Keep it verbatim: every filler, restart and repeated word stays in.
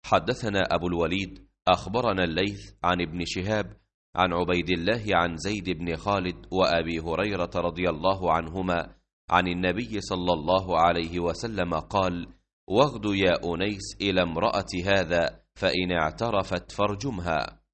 حدثنا أبو الوليد أخبرنا الليث عن ابن شهاب عن عبيد الله عن زيد بن خالد وأبي هريرة رضي الله عنهما عن النبي صلى الله عليه وسلم قال: واغد يا أنيس إلى امرأة هذا، فإن اعترفت فارجمها.